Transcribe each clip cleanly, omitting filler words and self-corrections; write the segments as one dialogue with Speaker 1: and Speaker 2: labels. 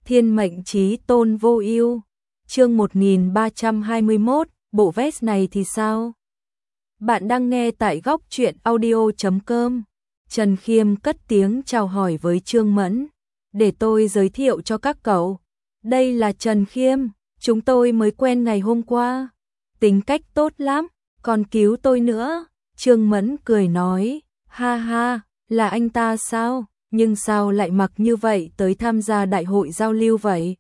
Speaker 1: Thiên mệnh chí tôn vô ưu. Chương 1321, bộ vest này thì sao? Bạn đang nghe tại góc truyện audio.com. Trần Khiêm cất tiếng chào hỏi với Trương Mẫn. Để tôi giới thiệu cho các cậu. Đây là Trần Khiêm, chúng tôi mới quen ngày hôm qua. Tính cách tốt lắm, còn cứu tôi nữa. Trương Mẫn cười nói, ha ha, là anh ta sao? Nhưng sao lại mặc như vậy tới tham gia đại hội giao lưu vậy?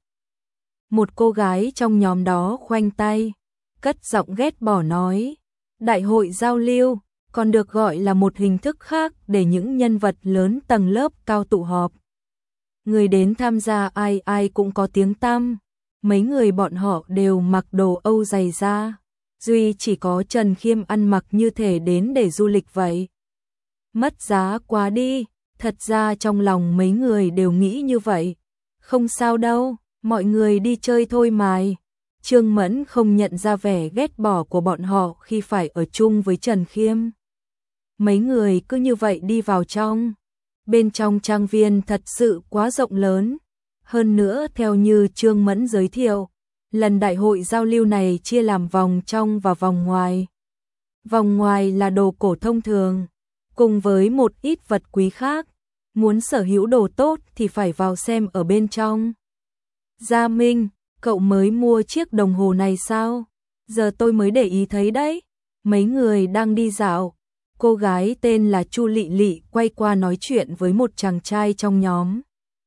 Speaker 1: Một cô gái trong nhóm đó khoanh tay, cất giọng ghét bỏ nói, đại hội giao lưu, còn được gọi là một hình thức khác để những nhân vật lớn tầng lớp cao tụ họp. Người đến tham gia ai ai cũng có tiếng tăm, mấy người bọn họ đều mặc đồ Âu dày da, duy chỉ có Trần Khiêm ăn mặc như thể đến để du lịch vậy. Mất giá quá đi. Thật ra trong lòng mấy người đều nghĩ như vậy. Không sao đâu, mọi người đi chơi thôi mài. Trương Mẫn không nhận ra vẻ ghét bỏ của bọn họ khi phải ở chung với Trần Khiêm. Mấy người cứ như vậy đi vào trong. Bên trong trang viên thật sự quá rộng lớn. Hơn nữa theo như Trương Mẫn giới thiệu, lần đại hội giao lưu này chia làm vòng trong và vòng ngoài. Vòng ngoài là đồ cổ thông thường, cùng với một ít vật quý khác. Muốn sở hữu đồ tốt thì phải vào xem ở bên trong. Gia Minh, cậu mới mua chiếc đồng hồ này sao? Giờ tôi mới để ý thấy đấy. Mấy người đang đi dạo. Cô gái tên là Chu Lị Lị quay qua nói chuyện với một chàng trai trong nhóm.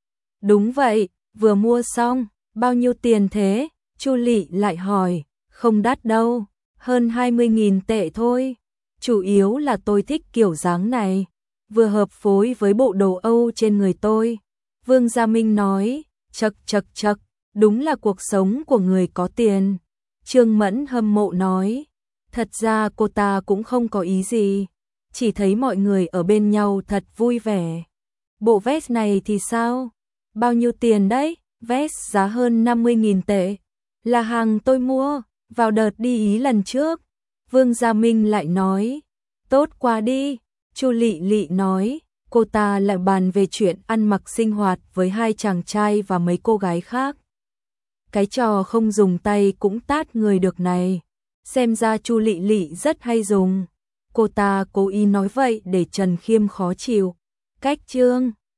Speaker 1: Đúng vậy, vừa mua xong, bao nhiêu tiền thế? Chu Lị lại hỏi, không đắt đâu, hơn 20.000 tệ thôi. Chủ yếu là tôi thích kiểu dáng này, vừa hợp phối với bộ đồ Âu trên người tôi. Vương Gia Minh nói, chậc, đúng là cuộc sống của người có tiền. Trương Mẫn hâm mộ nói, thật ra cô ta cũng không có ý gì, chỉ thấy mọi người ở bên nhau thật vui vẻ. Bộ vest này thì sao? Bao nhiêu tiền đấy? Vest giá hơn 50.000 tệ. Là hàng tôi mua, vào đợt đi Ý lần trước. Vương Gia Minh lại nói, tốt quá đi. Chu Lị Lị nói, cô ta lại bàn về chuyện ăn mặc sinh hoạt với hai chàng trai và mấy cô gái khác. Cái trò không dùng tay cũng tát người được này, xem ra Chu Lị Lị rất hay dùng. Cô ta cố ý nói vậy để Trần Khiêm khó chịu. Cách Trương